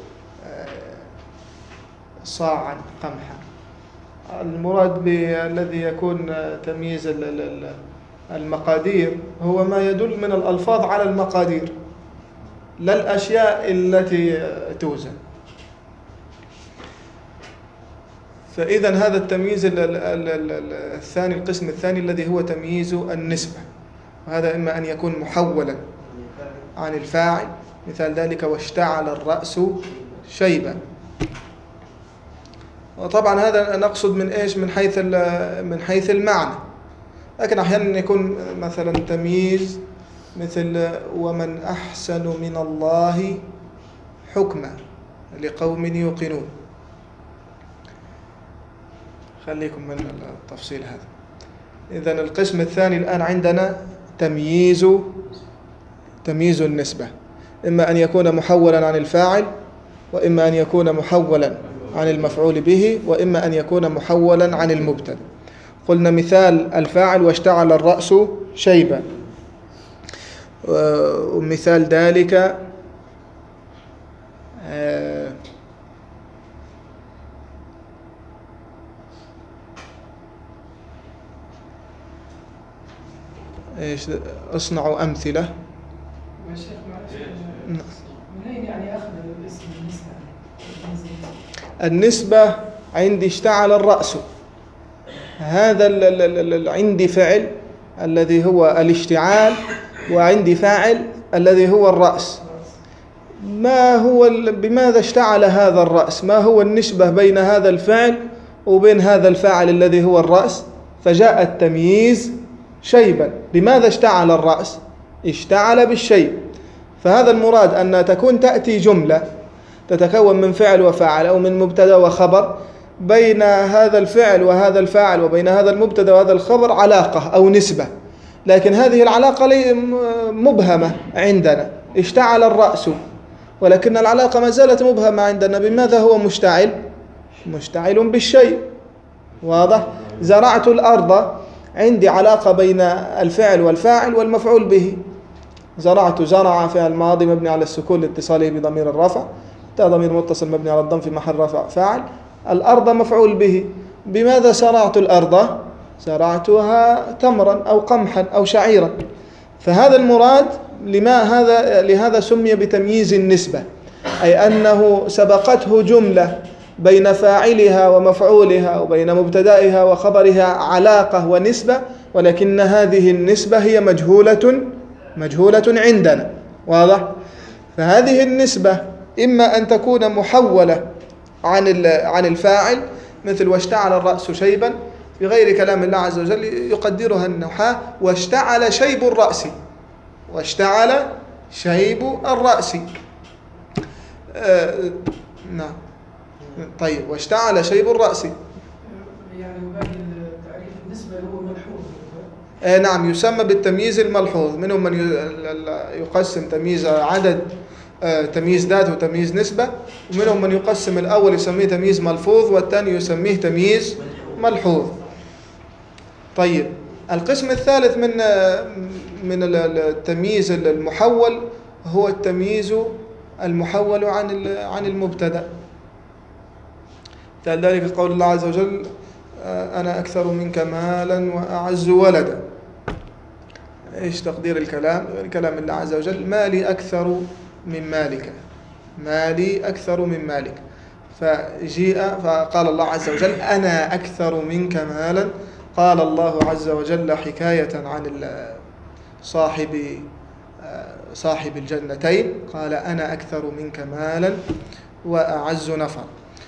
صاعا قمحا. المراد بالذي يكون تمييز المقادير هو ما يدل من الألفاظ على المقادير، لا الأشياء التي توزن. فإذا هذا التمييز الثاني، القسم الثاني الذي هو تمييز النسبة، وهذا إما أن يكون محولا عن الفاعل، مثال ذلك واشتعل الرأس شيبا. وطبعا هذا نقصد من إيش؟ من حيث المعنى، لكن أحيانا يكون مثلا تمييز مثل ومن أحسن من الله حكما لقوم يوقنون. خليكم من التفصيل هذا. إذن القسم الثاني الآن عندنا تمييز النسبة، إما أن يكون محولا عن الفاعل، وإما أن يكون محولا عن المفعول به، وإما أن يكون محولا عن المبتدأ. قلنا مثال الفاعل واشتعل الرأس شيبا، ومثال ذلك ايش؟ اصنعوا أمثلة. يا شيخ معلش، من أين يعني أخذ الاسم النسبة عندي اشتعل الرأس، هذا عندي فعل الذي هو الاشتعال، وعندي فاعل الذي هو الرأس. ما هو بماذا اشتعل هذا الرأس؟ ما هو النسبة بين هذا الفعل وبين هذا الفاعل الذي هو الرأس؟ فجاء التمييز شيبا. بماذا اشتعل الرأس؟ اشتعل بالشيب. فهذا المراد أن تأتي جملة تتكون من فعل وفاعل أو من مبتدا وخبر، بين هذا الفعل وهذا الفاعل وبين هذا المبتدا وهذا الخبر علاقة أو نسبة، لكن هذه العلاقة مبهمة عندنا. اشتعل الرأس، ولكن العلاقة ما زالت مبهمة عندنا. بماذا هو مشتعل؟ مشتعل بالشيء. واضح؟ زرعت الأرض، عندي علاقة بين الفعل والفاعل والمفعول به. زرعت، زرع فعل ماضي مبني على السكون لاتصاله بضمير الرفع، ضمير متصل مبني على الضم في محل رفع فاعل. الأرض مفعول به. بماذا زرعت الأرض؟ زرعتها تمرا أو قمحا أو شعيرا. فهذا المراد. لهذا سمي بتمييز النسبة، أي أنه سبقته جملة بين فاعلها ومفعولها وبين مبتدائها وخبرها علاقة ونسبة، ولكن هذه النسبة هي مجهولة عندنا. واضح؟ فهذه النسبة إما أن تكون محولة عن الفاعل، مثل واشتعل الرأس شيبا، في غير كلام الله عز وجل يقدرها النحاة واشتعل شيب الرأس. واشتعل شيب الرأس. نعم. طيب، واشتعل شيب الرأس. يعني باقي التعريف النسبة هو ملحوظ. نعم، يسمى بالتمييز الملحوظ. منهم من يقسم تمييز عدد، تمييز ذات وتمييز نسبة، ومنهم من يقسم الأول يسميه تمييز ملفوظ، والثاني يسميه تمييز ملحوظ. طيب، القسم الثالث من التمييز المحول هو التمييز المحول عن المبتدأ. ذلك قول الله عز وجل أنا أكثر منك مالا وأعز ولدا. إيش تقدير الكلام؟ كلام الله عز وجل: مالي أكثر من مالك، مالي أكثر من مالك. فقال الله عز وجل: أنا أكثر منك مالا. قال الله عز وجل حكاية عن صاحب الجنتين، قال: أنا أكثر منك مالا وأعز نفرا.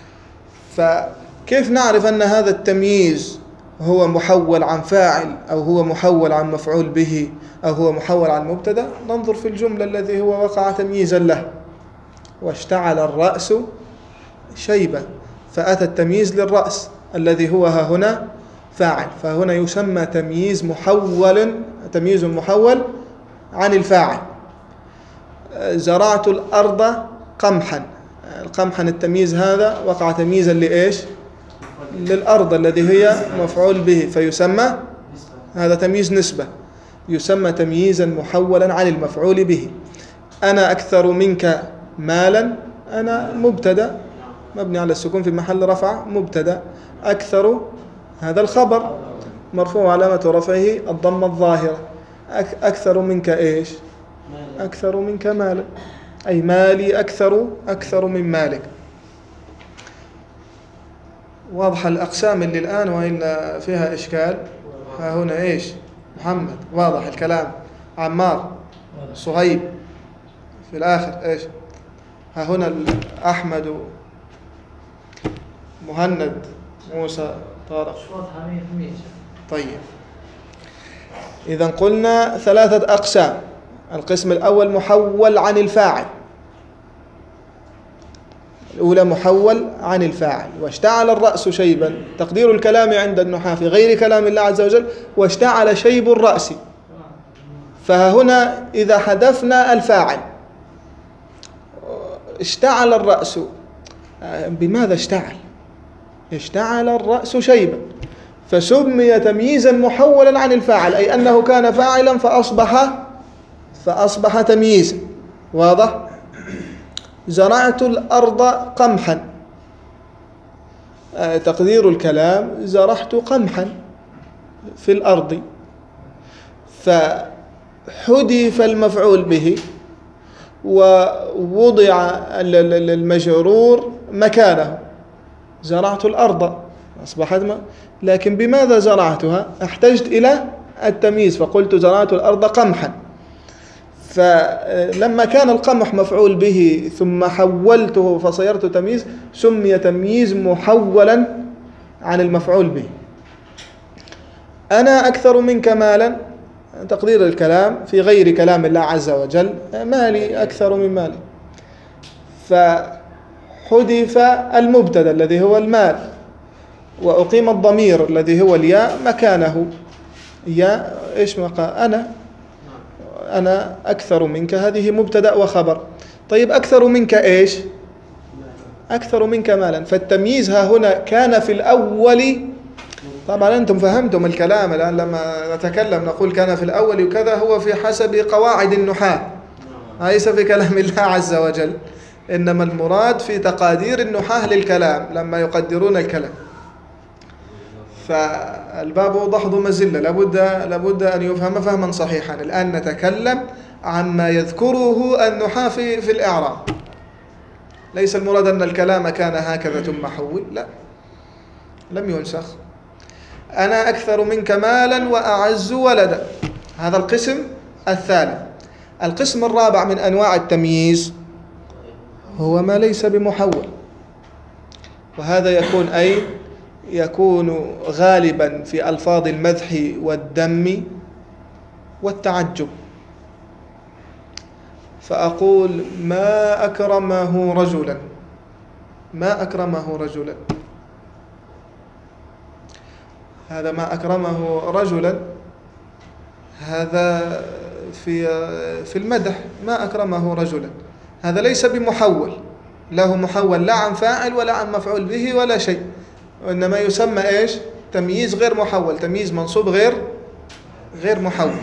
فكيف نعرف أن هذا التمييز هو محول عن فاعل، أو هو محول عن مفعول به، أو هو محول عن مبتدأ؟ ننظر في الجملة الذي هو وقع تمييزا له: واشتعل الرأس شيبة، فأتى التمييز للرأس الذي هو ها هنا فاعل، فهنا يسمى تمييز محول عن الفاعل. زرعت الأرض قمحا، القمحا التمييز هذا وقع تمييزا لإيش؟ للأرض الذي هي مفعول به، فيسمى هذا تمييز نسبة، يسمى تمييزا محولا عن المفعول به. أنا أكثر منك مالا، أنا مبتدأ مبني على السكون في محل رفع مبتدأ، أكثر هذا الخبر مرفوع علامة رفعه الضمة الظاهرة. أكثر منك إيش؟ أكثر منك مالا، أي مالي أكثر من مالك. واضح الأقسام اللي الآن وإلا فيها إشكال؟ ها هنا إيش؟ محمد واضح الكلام. عمار، صهيب في الآخر إيش؟ ها هنا أحمد، مهند، موسى، طارق. طيب، إذن قلنا 3 أقسام. القسم الأول محول عن الفاعل، الأولى محول عن الفاعل. واشتعل الرأس شيبا، تقدير الكلام عند النحاة في غير كلام الله عز وجل: واشتعل شيب الرأس. فهنا إذا حذفنا الفاعل، اشتعل الرأس، بماذا اشتعل؟ اشتعل الرأس شيبا، فسمي تمييزا محولا عن الفاعل، أي أنه كان فاعلا فأصبح تمييزا. واضح؟ زرعت الأرض قمحا، تقدير الكلام: زرعت قمحا في الأرض، فحذف المفعول به ووضع المجرور مكانه. زرعت الأرض أصبحت لكن بماذا زرعتها؟ احتجت إلى التمييز فقلت زرعت الأرض قمحا. فلما كان القمح مفعول به ثم حولته فصيرت تمييز، سمي تمييز محولا عن المفعول به. أنا أكثر منك مالا، تقدير الكلام في غير كلام الله عز وجل: مالي أكثر من مالي. فحذف المبتدأ الذي هو المال، وأقيم الضمير الذي هو الياء مكانه. ياء إيش مقام؟ أنا أكثر منك، هذه مبتدأ وخبر. طيب، أكثر منك إيش؟ أكثر منك مالا. فالتمييز ها هنا كان في الأول. طبعا أنتم فهمتم الكلام الآن لما نتكلم نقول كان في الأول وكذا، هو في حسب قواعد النحاة، ليس في كلام الله عز وجل، إنما المراد في تقادير النحاة للكلام لما يقدرون الكلام. فالباب أوضح ذو مزلة، لابد أن يفهم فهما صحيحا. الآن نتكلم عما يذكره النحاة في الإعراب. ليس المراد أن الكلام كان هكذا ثم حول، لا، لم ينسخ. أنا أكثر منك مالا وأعز ولدا، هذا القسم الثالث. القسم الرابع من أنواع التمييز هو ما ليس بمحول، وهذا يكون غالبا في ألفاظ المدح والذم والتعجب. فأقول: ما أكرمه رجلا، ما أكرمه رجلا. هذا ما أكرمه رجلا، هذا في المدح. ما أكرمه رجلا، هذا ليس بمحول، له محول لا عن فاعل ولا عن مفعول به ولا شيء، وإنما يسمى إيش؟ تمييز غير محول، تمييز منصوب غير محول.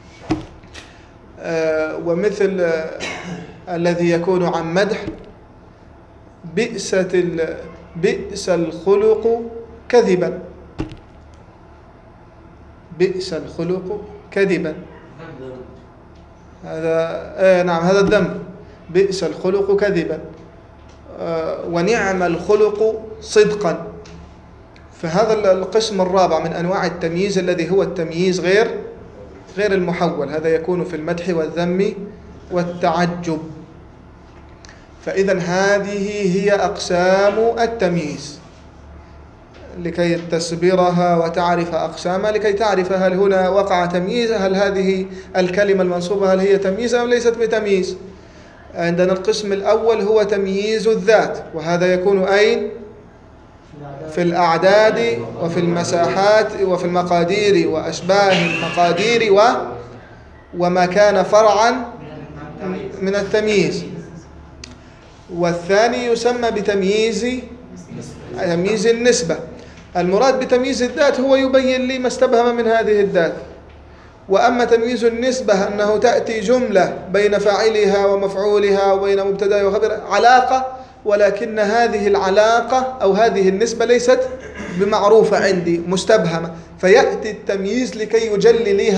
ومثل الذي يكون عن مدح: بئس الخلق كذبا. بئس الخلق كذبا. هذا نعم هذا الذم. بئس الخلق كذبا ونعم الخلق صدقا. فهذا القسم الرابع من أنواع التمييز الذي هو التمييز غير المحول، هذا يكون في المدح والذم والتعجب. فإذا هذه هي أقسام التمييز، لكي تسبرها وتعرف أقسامها، لكي تعرف هل هنا وقع تمييز، هل هذه الكلمة المنصوبة هل هي تمييز أو ليست بتمييز. عندنا القسم الأول هو تمييز الذات، وهذا يكون أين؟ في الأعداد وفي المساحات وفي المقادير وأشباه المقادير وما كان فرعا من التمييز. والثاني يسمى بتمييز النسبة. المراد بتمييز الذات هو يبين لي ما استبهم من هذه الذات. وأما تمييز النسبة أنه تأتي جملة بين فاعلها ومفعولها وبين مبتدأ وخبر علاقة، ولكن هذه العلاقة أو هذه النسبة ليست بمعروفة عندي، مستبهمة، فيأتي التمييز لكي يجلي لي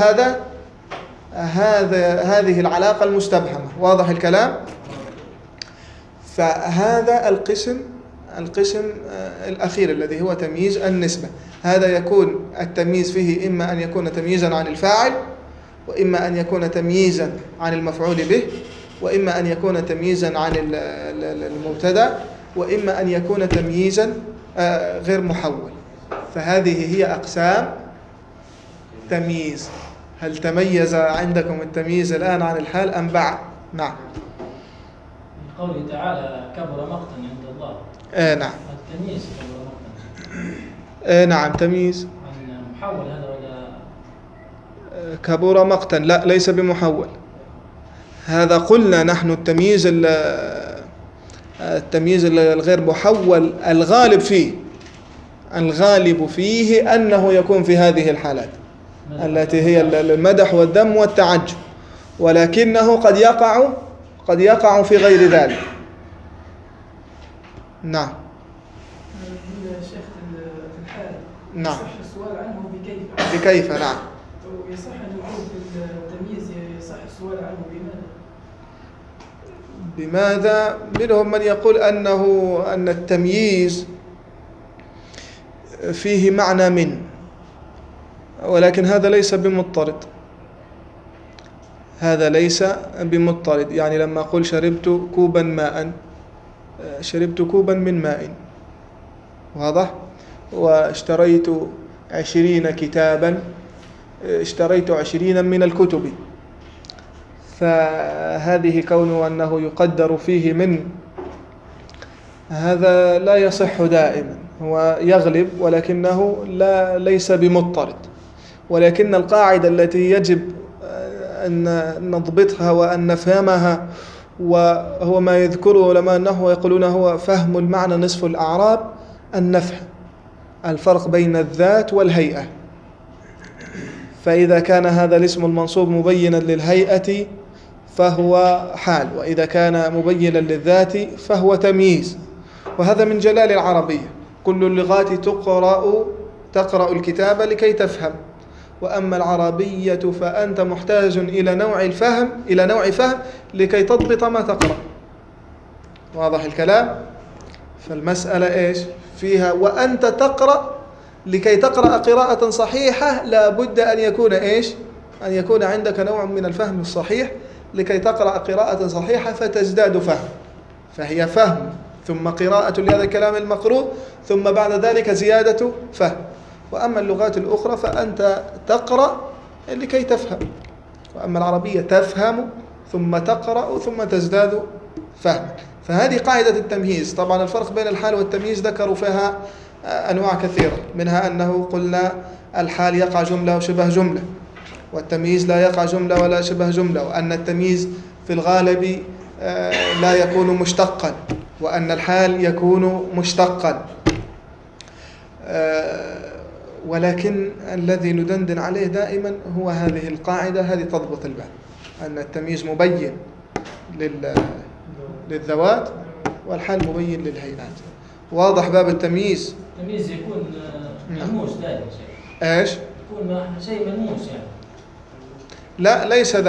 هذه العلاقة المستبهمة. واضح الكلام؟ فهذا القسم الأخير الذي هو تمييز النسبة. هذا يكون التمييز فيه إما أن يكون تمييزا عن الفاعل، وإما أن يكون تمييزا عن المفعول به، وإما أن يكون تمييزا عن المبتدأ، وإما أن يكون تمييزا غير محول. فهذه هي أقسام تمييز. هل تميز عندكم التمييز الآن عن الحال أم بعد؟ نعم. من قوله تعالى كبر مقتا عند الله. نعم. التمييز كبر مقتا. نعم تمييز. عن محول هذا ولا؟ كبر مقتا لا، ليس بمحول. هذا قلنا نحن التمييز الغير محول الغالب فيه أنه يكون في هذه الحالات التي هي المدح والذم والتعجب، ولكنه قد يقع في غير ذلك. نعم. شيخ في الحال نعم. يصح السؤال عنه بكيف. بكيف نعم. ويصح أن يكون في التمييز يصح السؤال عنه بماذا؟ منهم من يقول أن التمييز فيه معنى من، ولكن هذا ليس بمضطرد. يعني لما أقول شربت كوبا ماء، شربت كوبا من ماء، واضح؟ واشتريت 20 كتابا، اشتريت 20 من الكتب. فهذه كونه أنه يقدر فيه من، هذا لا يصح دائما، هو يغلب ولكنه ليس بمضطرد. ولكن القاعدة التي يجب أن نضبطها وأن نفهمها، وهو ما يذكره علماء أنه يقولون هو فهم المعنى نصف الأعراب، أن نفهم الفرق بين الذات والهيئة. فإذا كان هذا الاسم المنصوب مبينا للهيئة فهو حال، وإذا كان مبينا للذات فهو تمييز. وهذا من جلال العربية. كل اللغات تقرأ الكتاب لكي تفهم، وأما العربية فأنت محتاج إلى نوع فهم لكي تضبط ما تقرأ. واضح الكلام؟ فالمسألة إيش فيها؟ وأنت تقرأ لكي تقرأ قراءة صحيحة لا بد أن يكون إيش؟ أن يكون عندك نوع من الفهم الصحيح لكي تقرأ قراءة صحيحة فتزداد فهم. فهي فهم ثم قراءة لهذا الكلام المقروء، ثم بعد ذلك زيادة فهم. وأما اللغات الأخرى فأنت تقرأ لكي تفهم، وأما العربية تفهم ثم تقرأ ثم تزداد فهم. فهذه قاعدة التمييز. طبعا الفرق بين الحال والتمييز ذكروا فيها أنواع كثيرة، منها أنه قلنا الحال يقع جملة وشبه جملة، والتمييز لا يقع جملة ولا شبه جملة، وأن التمييز في الغالب لا يكون مشتقا، وأن الحال يكون مشتقا. ولكن الذي ندندن عليه دائما هو هذه القاعدة، هذه تضبط الباب، أن التمييز مبين للذوات والحال مبين للهيئات. واضح باب التمييز؟ التمييز يكون مهموس دائما. ايش؟ يكون يكون شيء ملموس يعني. لا،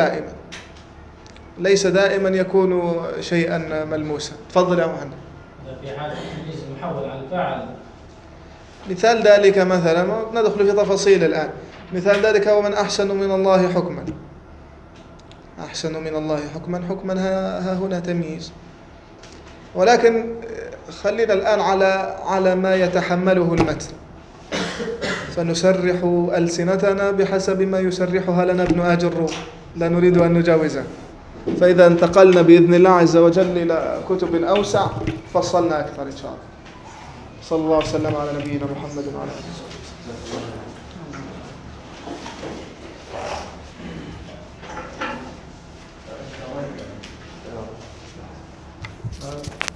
ليس دائما يكون شيئا ملموسا. تفضل يا مهند. في حالة التمييز المحول على الفاعل. مثال ذلك مثلا، ندخل في تفاصيل الآن، مثال ذلك هو من أحسن من الله حكما. أحسن من الله حكما ها هنا تمييز. ولكن خلينا الآن على ما يتحمله المتن، فنسرح ألسنتنا بحسب ما يسرحها لنا ابن آج الروم، لا نريد أن نجاوزه. فإذا انتقلنا بإذن الله عز وجل إلى كتب أوسع فصلنا أكثر إن شاء الله. صلى الله وسلم على نبينا محمد وعلى آله وصحبه.